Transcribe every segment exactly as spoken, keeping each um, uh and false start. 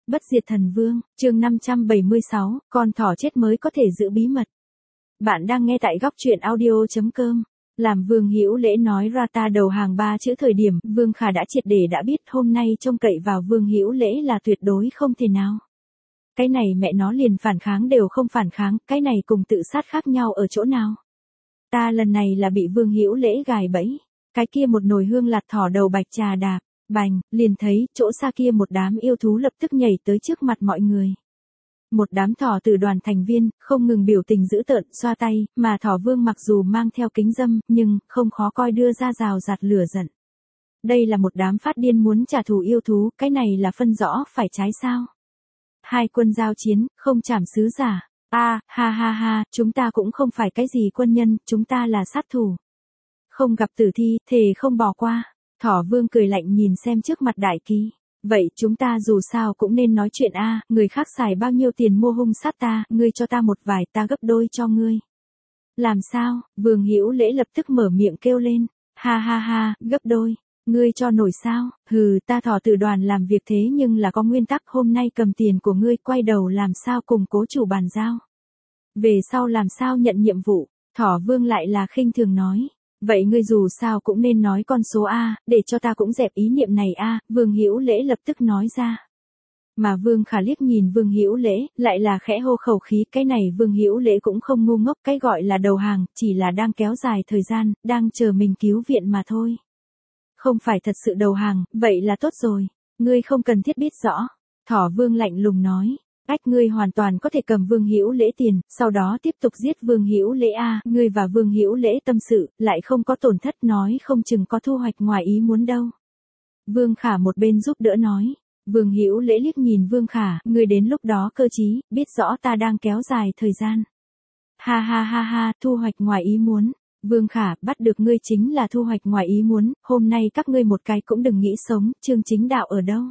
Bất diệt thần vương, chương năm trăm bảy mươi sáu, con thỏ chết mới có thể giữ bí mật. Bạn đang nghe tại góc truyện audio chấm com. Làm Vương Hữu Lễ nói ra ta đầu hàng ba chữ thời điểm, Vương Khả đã triệt để đã biết hôm nay trông cậy vào Vương Hữu Lễ là tuyệt đối không thể nào. Cái này mẹ nó liền phản kháng đều không phản kháng, cái này cùng tự sát khác nhau ở chỗ nào? Ta lần này là bị Vương Hữu Lễ gài bẫy, cái kia một nồi hương lạt thỏ đầu bạch trà đạp. Bành, liền thấy, chỗ xa kia một đám yêu thú lập tức nhảy tới trước mặt mọi người. Một đám thỏ từ đoàn thành viên, không ngừng biểu tình dữ tợn, xoa tay, mà thỏ vương mặc dù mang theo kính dâm, nhưng, không khó coi đưa ra rào rạt lửa giận. Đây là một đám phát điên muốn trả thù yêu thú, cái này là phân rõ, phải trái sao? Hai quân giao chiến, không trảm sứ giả. A, ha ha ha, chúng ta cũng không phải cái gì quân nhân, chúng ta là sát thủ. Không gặp tử thi, thề không bỏ qua. Thỏ vương cười lạnh nhìn xem trước mặt đại ký. Vậy chúng ta dù sao cũng nên nói chuyện a, người khác xài bao nhiêu tiền mua hung sát ta, ngươi cho ta một vài ta gấp đôi cho ngươi. Làm sao? Vương Hữu Lễ lập tức mở miệng kêu lên. Ha ha ha, gấp đôi. Ngươi cho nổi sao? Hừ, ta thỏ tử đoàn làm việc thế nhưng là có nguyên tắc, hôm nay cầm tiền của ngươi quay đầu làm sao cùng cố chủ bàn giao. Về sau làm sao nhận nhiệm vụ, thỏ vương lại là khinh thường nói. Vậy ngươi dù sao cũng nên nói con số A, để cho ta cũng dẹp ý niệm này A, Vương Hữu Lễ lập tức nói ra. Mà Vương Khả liếc nhìn Vương Hữu Lễ, lại là khẽ hô khẩu khí, cái này Vương Hữu Lễ cũng không ngu ngốc, cái gọi là đầu hàng, chỉ là đang kéo dài thời gian, đang chờ mình cứu viện mà thôi. Không phải thật sự đầu hàng, vậy là tốt rồi, ngươi không cần thiết biết rõ. Thỏ Vương lạnh lùng nói. Ách, ngươi hoàn toàn có thể cầm Vương Hữu Lễ tiền, sau đó tiếp tục giết Vương Hữu Lễ a, ngươi và Vương Hữu Lễ tâm sự, lại không có tổn thất, nói không chừng có thu hoạch ngoài ý muốn đâu. Vương Khả một bên giúp đỡ nói. Vương Hữu Lễ liếc nhìn Vương Khả, ngươi đến lúc đó cơ trí, biết rõ ta đang kéo dài thời gian. Ha ha ha ha, thu hoạch ngoài ý muốn. Vương Khả, bắt được ngươi chính là thu hoạch ngoài ý muốn, hôm nay các ngươi một cái cũng đừng nghĩ sống, Chương Chính Đạo ở đâu?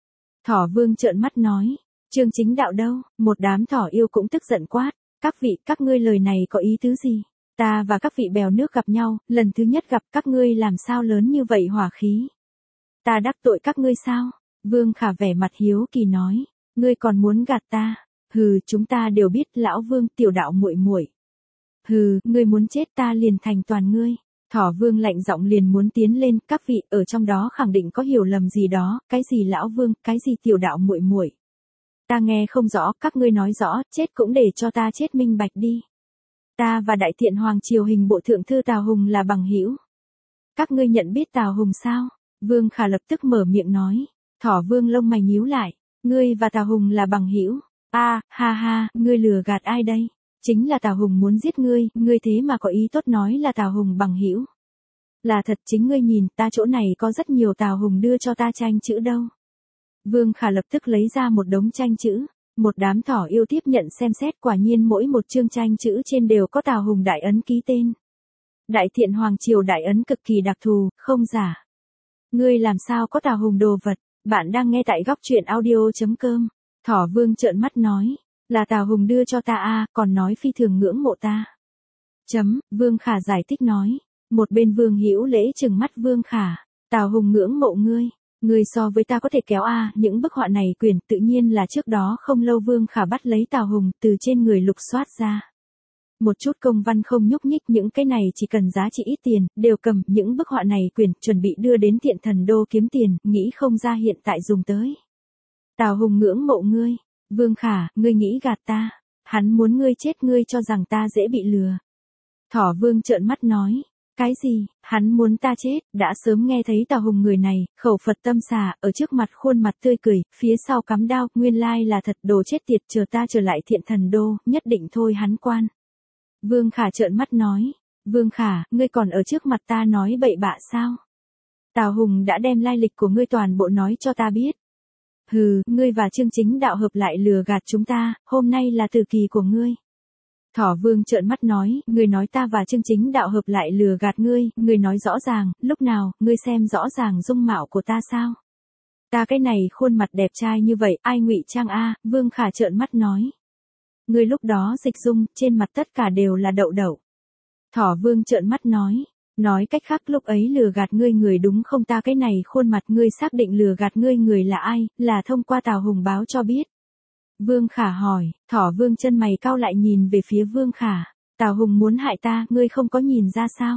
Thỏ Vương trợn mắt nói. Chương Chính Đạo đâu? Một đám thỏ yêu cũng tức giận quát. Các vị, các ngươi lời này có ý tứ gì? Ta và các vị bèo nước gặp nhau, lần thứ nhất gặp các ngươi làm sao lớn như vậy hỏa khí? Ta đắc tội các ngươi sao? Vương Khả vẻ mặt hiếu kỳ nói. Ngươi còn muốn gạt ta? Hừ, chúng ta đều biết lão Vương tiểu đạo muội muội. Hừ, ngươi muốn chết ta liền thành toàn ngươi. Thỏ Vương lạnh giọng liền muốn tiến lên, các vị ở trong đó khẳng định có hiểu lầm gì đó, cái gì lão Vương, cái gì tiểu đạo muội muội. Ta nghe không rõ, các ngươi nói rõ, chết cũng để cho ta chết minh bạch đi. Ta và Đại Thiện Hoàng Triều Hình Bộ Thượng Thư Tào Hùng là bằng hữu. Các ngươi nhận biết Tào Hùng sao? Vương Khả lập tức mở miệng nói. Thỏ Vương lông mày nhíu lại. Ngươi và Tào Hùng là bằng hữu? A, ha ha, ngươi lừa gạt ai đây? Chính là Tào Hùng muốn giết ngươi, ngươi thế mà có ý tốt nói là Tào Hùng bằng hữu. Là thật, chính ngươi nhìn, ta chỗ này có rất nhiều Tào Hùng đưa cho ta tranh chữ đâu. Vương Khả lập tức lấy ra một đống tranh chữ, một đám thỏ yêu tiếp nhận xem xét, quả nhiên mỗi một chương tranh chữ trên đều có Tào Hùng đại ấn ký tên. Đại Thiện Hoàng Triều đại ấn cực kỳ đặc thù, không giả. Ngươi làm sao có Tào Hùng đồ vật? Bạn đang nghe tại góc truyện audio chấm com. Thỏ Vương trợn mắt nói, là Tào Hùng đưa cho ta a, còn nói phi thường ngưỡng mộ ta. Chấm, Vương Khả giải thích nói. Một bên Vương Hữu Lễ trừng mắt Vương Khả, Tào Hùng ngưỡng mộ ngươi. Ngươi so với ta có thể kéo a, những bức họa này quyền tự nhiên là trước đó không lâu Vương Khả bắt lấy Tào Hùng từ trên người lục soát ra. Một chút công văn không nhúc nhích, những cái này chỉ cần giá trị ít tiền, đều cầm những bức họa này quyền chuẩn bị đưa đến Thiện Thần Đô kiếm tiền, nghĩ không ra hiện tại dùng tới. Tào Hùng ngưỡng mộ ngươi. Vương Khả, ngươi nghĩ gạt ta. Hắn muốn ngươi chết, ngươi cho rằng ta dễ bị lừa. Thỏ Vương trợn mắt nói. Cái gì, hắn muốn ta chết, đã sớm nghe thấy Tào Hùng người này, khẩu Phật tâm xà, ở trước mặt khuôn mặt tươi cười, phía sau cắm đao, nguyên lai là thật, đồ chết tiệt, chờ ta trở lại Thiện Thần Đô, nhất định thôi hắn quan. Vương Khả trợn mắt nói, Vương Khả, ngươi còn ở trước mặt ta nói bậy bạ sao? Tào Hùng đã đem lai lịch của ngươi toàn bộ nói cho ta biết. Hừ, ngươi và Chương Chính Đạo hợp lại lừa gạt chúng ta, hôm nay là tử kỳ của ngươi. Thỏ Vương trợn mắt nói, ngươi nói ta và Chương Chính Đạo hợp lại lừa gạt ngươi, ngươi nói rõ ràng, lúc nào, ngươi xem rõ ràng dung mạo của ta sao? Ta cái này khuôn mặt đẹp trai như vậy, ai ngụy trang a? Vương Khả trợn mắt nói. Ngươi lúc đó dịch dung, trên mặt tất cả đều là đậu đậu. Thỏ Vương trợn mắt nói, Nói cách khác lúc ấy lừa gạt ngươi người đúng không ta cái này khuôn mặt ngươi xác định lừa gạt ngươi người là ai, là thông qua Tào Hùng báo cho biết. Vương Khả hỏi, Thỏ Vương chân mày cau lại nhìn về phía Vương Khả. Tào Hùng muốn hại ta, ngươi không có nhìn ra sao?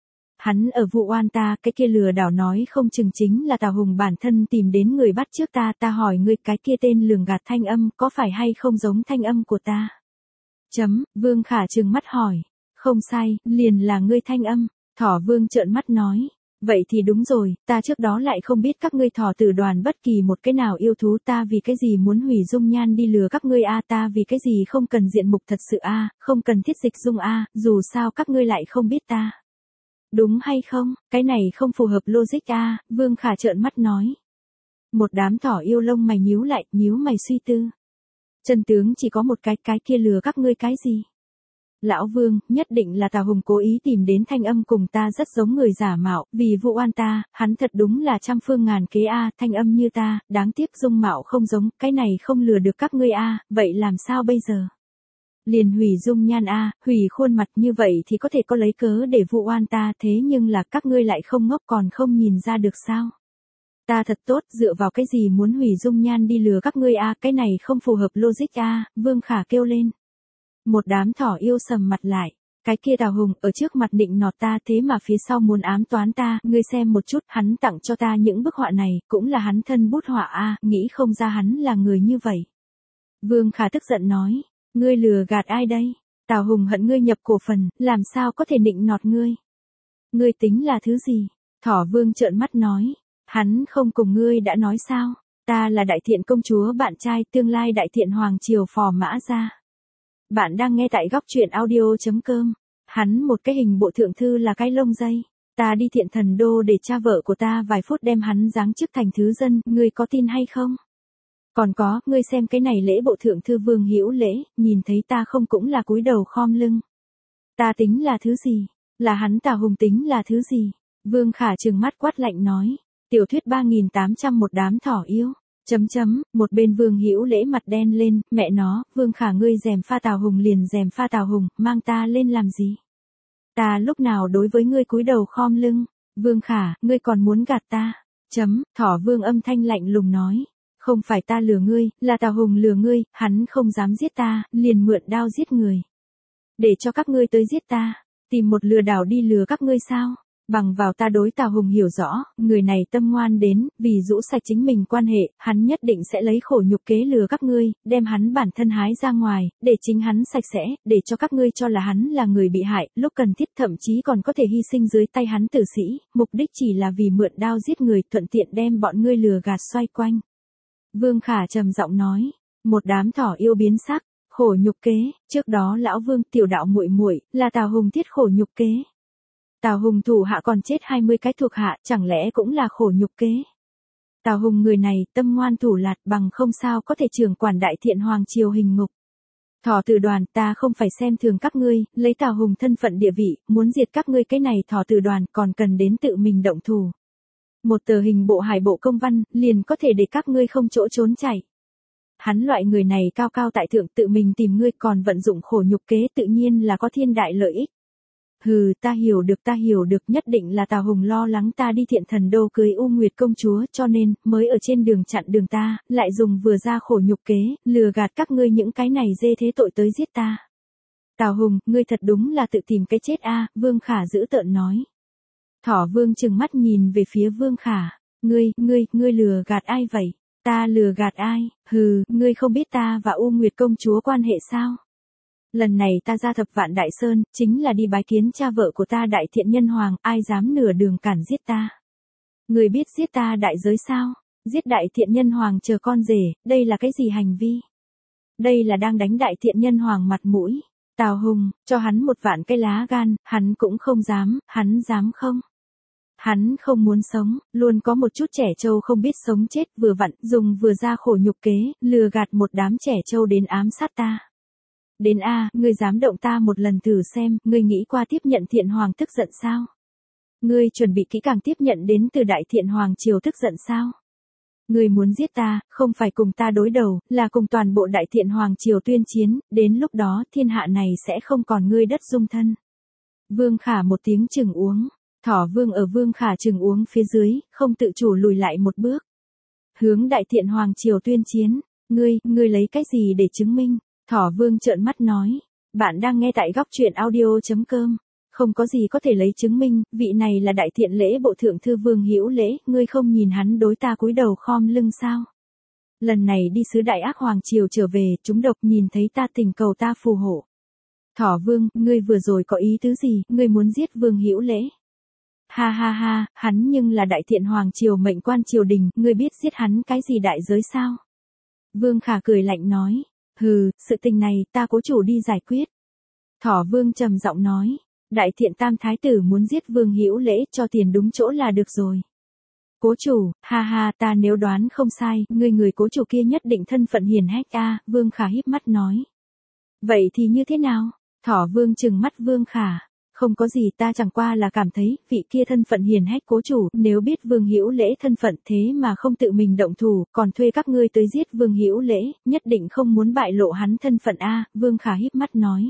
Hắn ở vụ oan ta, cái kia lừa đảo nói không chừng chính là Tào Hùng bản thân tìm đến người bắt trước ta, ta hỏi ngươi cái kia tên lường gạt thanh âm có phải hay không giống thanh âm của ta? Chấm, Vương Khả trừng mắt hỏi. Không sai, liền là ngươi thanh âm. Thỏ Vương trợn mắt nói. Vậy thì đúng rồi, ta trước đó lại không biết các ngươi thỏ tử đoàn bất kỳ một cái nào yêu thú ta vì cái gì muốn hủy dung nhan đi lừa các ngươi a ta vì cái gì không cần diện mục thật sự a không cần thiết dịch dung a dù sao các ngươi lại không biết ta. Đúng hay không, cái này không phù hợp logic a Vương Khả trợn mắt nói. Một đám thỏ yêu lông mày nhíu lại, nhíu mày suy tư. Chân tướng chỉ có một cái, cái kia lừa các ngươi cái gì? Lão Vương, nhất định là Tào Hùng cố ý tìm đến thanh âm cùng ta rất giống người giả mạo, vì vụ oan ta, hắn thật đúng là trăm phương ngàn kế a, thanh âm như ta, đáng tiếc dung mạo không giống, cái này không lừa được các ngươi a, vậy làm sao bây giờ? Liền hủy dung nhan a, hủy khuôn mặt như vậy thì có thể có lấy cớ để vụ oan ta, thế nhưng là các ngươi lại không ngốc còn không nhìn ra được sao? Ta thật tốt, dựa vào cái gì muốn hủy dung nhan đi lừa các ngươi a, cái này không phù hợp logic a, Vương Khả kêu lên. Một đám thỏ yêu sầm mặt lại, cái kia Tào Hùng ở trước mặt định nọt ta thế mà phía sau muốn ám toán ta, ngươi xem một chút, hắn tặng cho ta những bức họa này, cũng là hắn thân bút họa a, nghĩ không ra hắn là người như vậy. Vương Khả tức giận nói, ngươi lừa gạt ai đây? Tào Hùng hận ngươi nhập cổ phần, làm sao có thể định nọt ngươi? Ngươi tính là thứ gì? Thỏ Vương trợn mắt nói, hắn không cùng ngươi đã nói sao? Ta là đại thiện công chúa bạn trai tương lai đại thiện hoàng triều phò mã gia. Bạn đang nghe tại góc truyện audio.com. Hắn một cái hình bộ thượng thư là cái lông dây. Ta đi thiện thần đô để cha vợ của ta vài phút đem hắn giáng chức thành thứ dân, ngươi có tin hay không? Còn có, ngươi xem cái này lễ bộ thượng thư Vương Hữu Lễ, nhìn thấy ta không cũng là cúi đầu khom lưng. Ta tính là thứ gì? Là hắn Tào Hùng tính là thứ gì? Vương Khả trừng mắt quát lạnh nói. Tiểu thuyết ba nghìn tám trăm một đám thỏ yêu. Chấm chấm, một bên Vương Hữu Lễ mặt đen lên, mẹ nó, Vương Khả ngươi dèm pha Tào Hùng liền dèm pha Tào Hùng, mang ta lên làm gì? Ta lúc nào đối với ngươi cúi đầu khom lưng? Vương Khả, ngươi còn muốn gạt ta? Chấm, Thỏ Vương âm thanh lạnh lùng nói. Không phải ta lừa ngươi, là Tào Hùng lừa ngươi, hắn không dám giết ta, liền mượn đao giết người. Để cho các ngươi tới giết ta, tìm một lừa đảo đi lừa các ngươi sao? Bằng vào ta đối Tào Hùng hiểu rõ, người này tâm ngoan đến, vì rũ sạch chính mình quan hệ, hắn nhất định sẽ lấy khổ nhục kế lừa các ngươi, đem hắn bản thân hái ra ngoài, để chính hắn sạch sẽ, để cho các ngươi cho là hắn là người bị hại, lúc cần thiết thậm chí còn có thể hy sinh dưới tay hắn tử sĩ, mục đích chỉ là vì mượn đao giết người, thuận tiện đem bọn ngươi lừa gạt xoay quanh. Vương Khả trầm giọng nói, một đám thỏ yêu biến sắc, khổ nhục kế, trước đó lão Vương tiểu đạo muội muội là Tào Hùng thiết khổ nhục kế. Tào Hùng thủ hạ còn chết hai mươi cái thuộc hạ, chẳng lẽ cũng là khổ nhục kế. Tào Hùng người này tâm ngoan thủ lạt bằng không sao có thể trưởng quản đại thiện hoàng triều hình ngục. Thỏ tử đoàn ta không phải xem thường các ngươi, lấy Tào Hùng thân phận địa vị, muốn diệt các ngươi cái này thỏ tử đoàn còn cần đến tự mình động thủ. Một tờ hình bộ hải bộ công văn, liền có thể để các ngươi không chỗ trốn chạy. Hắn loại người này cao cao tại thượng tự mình tìm ngươi còn vận dụng khổ nhục kế tự nhiên là có thiên đại lợi ích. Hừ, ta hiểu được ta hiểu được nhất định là Tào Hùng lo lắng ta đi thiện thần đô cưới U Nguyệt công chúa cho nên, mới ở trên đường chặn đường ta, lại dùng vừa ra khổ nhục kế, lừa gạt các ngươi những cái này dê thế tội tới giết ta. Tào Hùng, ngươi thật đúng là tự tìm cái chết a Vương Khả dữ tợn nói. Thỏ Vương trừng mắt nhìn về phía Vương Khả, ngươi, ngươi, ngươi lừa gạt ai vậy? Ta lừa gạt ai? Hừ, ngươi không biết ta và U Nguyệt công chúa quan hệ sao? Lần này ta ra thập vạn đại sơn, chính là đi bái kiến cha vợ của ta đại thiện nhân hoàng, ai dám nửa đường cản giết ta. Người biết giết ta đại giới sao? Giết đại thiện nhân hoàng chờ con rể, đây là cái gì hành vi? Đây là đang đánh đại thiện nhân hoàng mặt mũi. Tào Hùng, cho hắn một vạn cái lá gan, hắn cũng không dám, hắn dám không? Hắn không muốn sống, luôn có một chút trẻ trâu không biết sống chết vừa vặn, dùng vừa ra khổ nhục kế, lừa gạt một đám trẻ trâu đến ám sát ta. Đến a, ngươi dám động ta một lần thử xem, ngươi nghĩ qua tiếp nhận thiện hoàng tức giận sao? Ngươi chuẩn bị kỹ càng tiếp nhận đến từ đại thiện hoàng triều tức giận sao? Ngươi muốn giết ta, không phải cùng ta đối đầu, là cùng toàn bộ đại thiện hoàng triều tuyên chiến, đến lúc đó thiên hạ này sẽ không còn ngươi đất dung thân. Vương Khả một tiếng chừng uống. Thỏ Vương ở Vương Khả chừng uống phía dưới, không tự chủ lùi lại một bước. Hướng đại thiện Hoàng Triều tuyên chiến, ngươi, ngươi lấy cái gì để chứng minh? Thỏ Vương trợn mắt nói, bạn đang nghe tại góc truyện audio.com. Không có gì có thể lấy chứng minh, vị này là đại thiện lễ bộ thượng thư Vương Hữu Lễ, ngươi không nhìn hắn đối ta cúi đầu khom lưng sao? Lần này đi sứ Đại Ác Hoàng Triều trở về, chúng độc nhìn thấy ta tình cầu ta phù hộ. Thỏ Vương, ngươi vừa rồi có ý tứ gì, ngươi muốn giết Vương Hữu Lễ? Ha ha ha, hắn nhưng là đại thiện Hoàng Triều mệnh quan triều đình, ngươi biết giết hắn cái gì đại giới sao? Vương Khả cười lạnh nói, hừ, sự tình này, ta cố chủ đi giải quyết. Thỏ Vương trầm giọng nói, đại thiện tam thái tử muốn giết Vương Hữu Lễ, cho tiền đúng chỗ là được rồi. Cố chủ, ha ha, ta nếu đoán không sai, ngươi người cố chủ kia nhất định thân phận hiền hách a, Vương Khả híp mắt nói. Vậy thì như thế nào? Thỏ Vương trừng mắt Vương Khả. Không có gì, ta chẳng qua là cảm thấy, vị kia thân phận hiền hách cố chủ, nếu biết Vương Hữu Lễ thân phận thế mà không tự mình động thủ, còn thuê các ngươi tới giết Vương Hữu Lễ, nhất định không muốn bại lộ hắn thân phận a, Vương Khả híp mắt nói.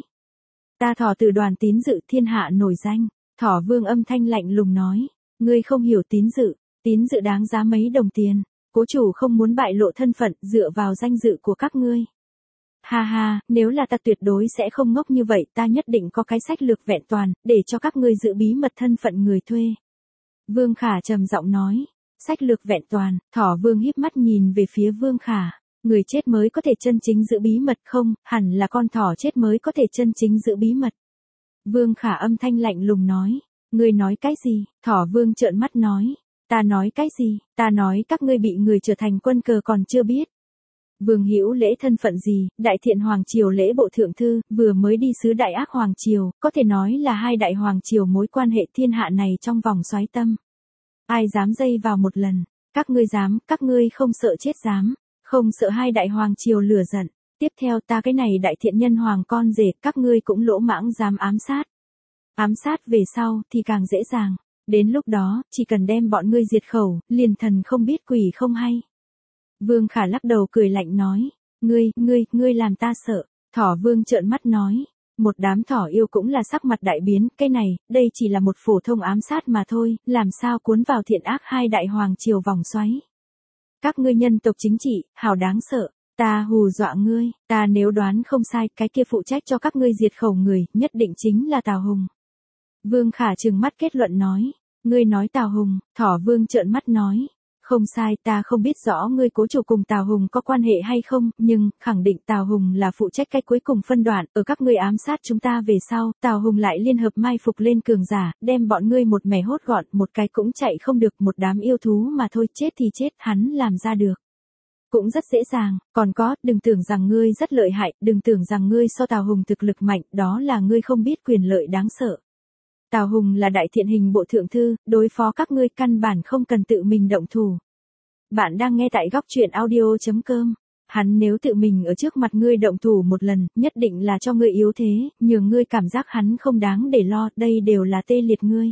Ta Thỏ Tử Đoàn tín dự thiên hạ nổi danh. Thỏ Vương âm thanh lạnh lùng nói, ngươi không hiểu tín dự, tín dự đáng giá mấy đồng tiền, cố chủ không muốn bại lộ thân phận dựa vào danh dự của các ngươi. Ha ha, nếu là ta tuyệt đối sẽ không ngốc như vậy, ta nhất định có cái sách lược vẹn toàn, để cho các ngươi giữ bí mật thân phận người thuê. Vương Khả trầm giọng nói, sách lược vẹn toàn, Thỏ Vương híp mắt nhìn về phía Vương Khả, người chết mới có thể chân chính giữ bí mật không, hẳn là con thỏ chết mới có thể chân chính giữ bí mật. Vương Khả âm thanh lạnh lùng nói, ngươi nói cái gì, Thỏ Vương trợn mắt nói, ta nói cái gì, ta nói các ngươi bị người trở thành quân cờ còn chưa biết. Vương Hữu Lễ thân phận gì, đại thiện Hoàng Triều lễ bộ thượng thư, vừa mới đi sứ Đại Ác Hoàng Triều, có thể nói là hai đại Hoàng Triều mối quan hệ thiên hạ này trong vòng xoáy tâm. Ai dám dây vào một lần, các ngươi dám, các ngươi không sợ chết dám, không sợ hai đại Hoàng Triều lửa giận. Tiếp theo ta cái này đại thiện nhân hoàng con rể, các ngươi cũng lỗ mãng dám ám sát. Ám sát về sau thì càng dễ dàng, đến lúc đó, chỉ cần đem bọn ngươi diệt khẩu, liền thần không biết quỷ không hay. Vương Khả lắc đầu cười lạnh nói, ngươi, ngươi, ngươi làm ta sợ. Thỏ Vương trợn mắt nói, một đám thỏ yêu cũng là sắc mặt đại biến, cái này, đây chỉ là một phổ thông ám sát mà thôi, làm sao cuốn vào thiện ác hai đại Hoàng Triều vòng xoáy. Các ngươi nhân tộc chính trị, hào đáng sợ, ta hù dọa ngươi, ta nếu đoán không sai, cái kia phụ trách cho các ngươi diệt khẩu người, nhất định chính là Tào Hùng. Vương Khả trừng mắt kết luận nói, ngươi nói Tào Hùng, Thỏ Vương trợn mắt nói, không sai, ta không biết rõ ngươi cố chủ cùng Tào Hùng có quan hệ hay không, nhưng, khẳng định Tào Hùng là phụ trách cái cuối cùng phân đoạn, ở các ngươi ám sát chúng ta về sau, Tào Hùng lại liên hợp mai phục lên cường giả, đem bọn ngươi một mẻ hốt gọn, một cái cũng chạy không được, một đám yêu thú mà thôi, chết thì chết, hắn làm ra được. Cũng rất dễ dàng, còn có, đừng tưởng rằng ngươi rất lợi hại, đừng tưởng rằng ngươi so Tào Hùng thực lực mạnh, đó là ngươi không biết quyền lợi đáng sợ. Tào Hùng là đại thiện hình bộ thượng thư, đối phó các ngươi căn bản không cần tự mình động thủ. Bạn đang nghe tại góc truyện audio.com. Hắn nếu tự mình ở trước mặt ngươi động thủ một lần, nhất định là cho ngươi yếu thế, nhường ngươi cảm giác hắn không đáng để lo, đây đều là tê liệt ngươi.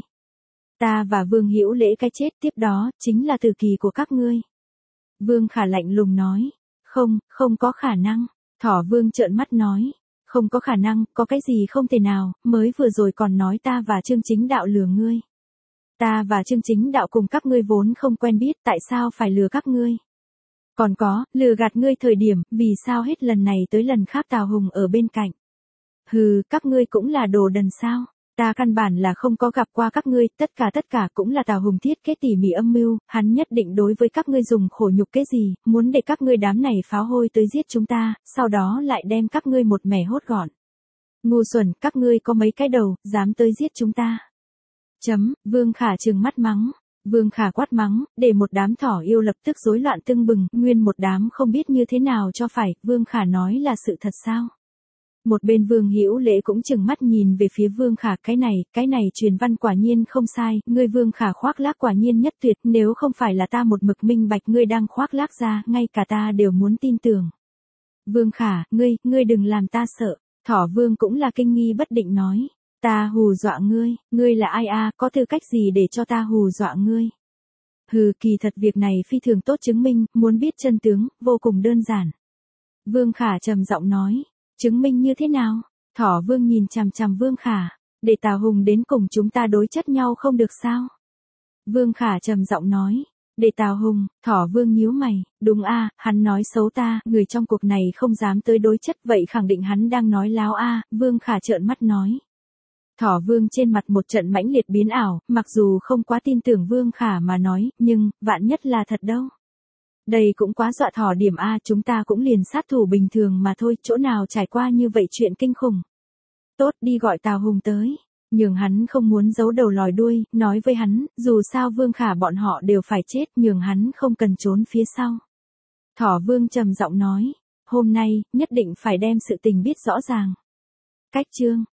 Ta và Vương Hữu Lễ cái chết tiếp đó, chính là tử kỳ của các ngươi. Vương Khả lạnh lùng nói, không, không có khả năng. Thỏ Vương trợn mắt nói, không có khả năng, có cái gì không thể nào, mới vừa rồi còn nói ta và Chương Chính Đạo lừa ngươi. Ta và Chương Chính Đạo cùng các ngươi vốn không quen biết, tại sao phải lừa các ngươi? Còn có, lừa gạt ngươi thời điểm, vì sao hết lần này tới lần khác Tào Hùng ở bên cạnh? Hừ, các ngươi cũng là đồ đần sao? Ta căn bản là không có gặp qua các ngươi, tất cả tất cả cũng là Tào Hùng thiết kế tỉ mỉ âm mưu, hắn nhất định đối với các ngươi dùng khổ nhục cái gì, muốn để các ngươi đám này pháo hôi tới giết chúng ta, sau đó lại đem các ngươi một mẻ hốt gọn. Ngu xuẩn, các ngươi có mấy cái đầu, dám tới giết chúng ta. Chấm, Vương Khả trừng mắt mắng. Vương Khả quát mắng, để một đám thỏ yêu lập tức rối loạn tưng bừng, nguyên một đám không biết như thế nào cho phải, Vương Khả nói là sự thật sao? Một bên Vương Hữu Lễ cũng chừng mắt nhìn về phía Vương Khả, cái này, cái này truyền văn quả nhiên không sai, ngươi Vương Khả khoác lác quả nhiên nhất tuyệt, nếu không phải là ta một mực minh bạch ngươi đang khoác lác ra, ngay cả ta đều muốn tin tưởng. Vương Khả, ngươi, ngươi đừng làm ta sợ, Thỏ Vương cũng là kinh nghi bất định nói, ta hù dọa ngươi, ngươi là ai a, có tư cách gì để cho ta hù dọa ngươi? Hừ, kỳ thật việc này phi thường tốt chứng minh, muốn biết chân tướng, vô cùng đơn giản. Vương Khả trầm giọng nói. Chứng minh như thế nào? Thỏ Vương nhìn chằm chằm Vương Khả. Để Tào Hùng đến cùng chúng ta đối chất nhau không được sao? Vương Khả trầm giọng nói. Để Tào Hùng, Thỏ Vương nhíu mày, đúng a, hắn nói xấu ta, người trong cuộc này không dám tới đối chất, vậy khẳng định hắn đang nói láo a, Vương Khả trợn mắt nói. Thỏ Vương trên mặt một trận mãnh liệt biến ảo, mặc dù không quá tin tưởng Vương Khả mà nói, nhưng, vạn nhất là thật đâu. Đây cũng quá dọa thỏ điểm a, chúng ta cũng liền sát thủ bình thường mà thôi, chỗ nào trải qua như vậy chuyện kinh khủng. Tốt, đi gọi Tào Hùng tới. Nhường hắn không muốn giấu đầu lòi đuôi, nói với hắn, dù sao Vương Khả bọn họ đều phải chết, nhường hắn không cần trốn phía sau. Thỏ Vương trầm giọng nói, hôm nay, nhất định phải đem sự tình biết rõ ràng. Cách chương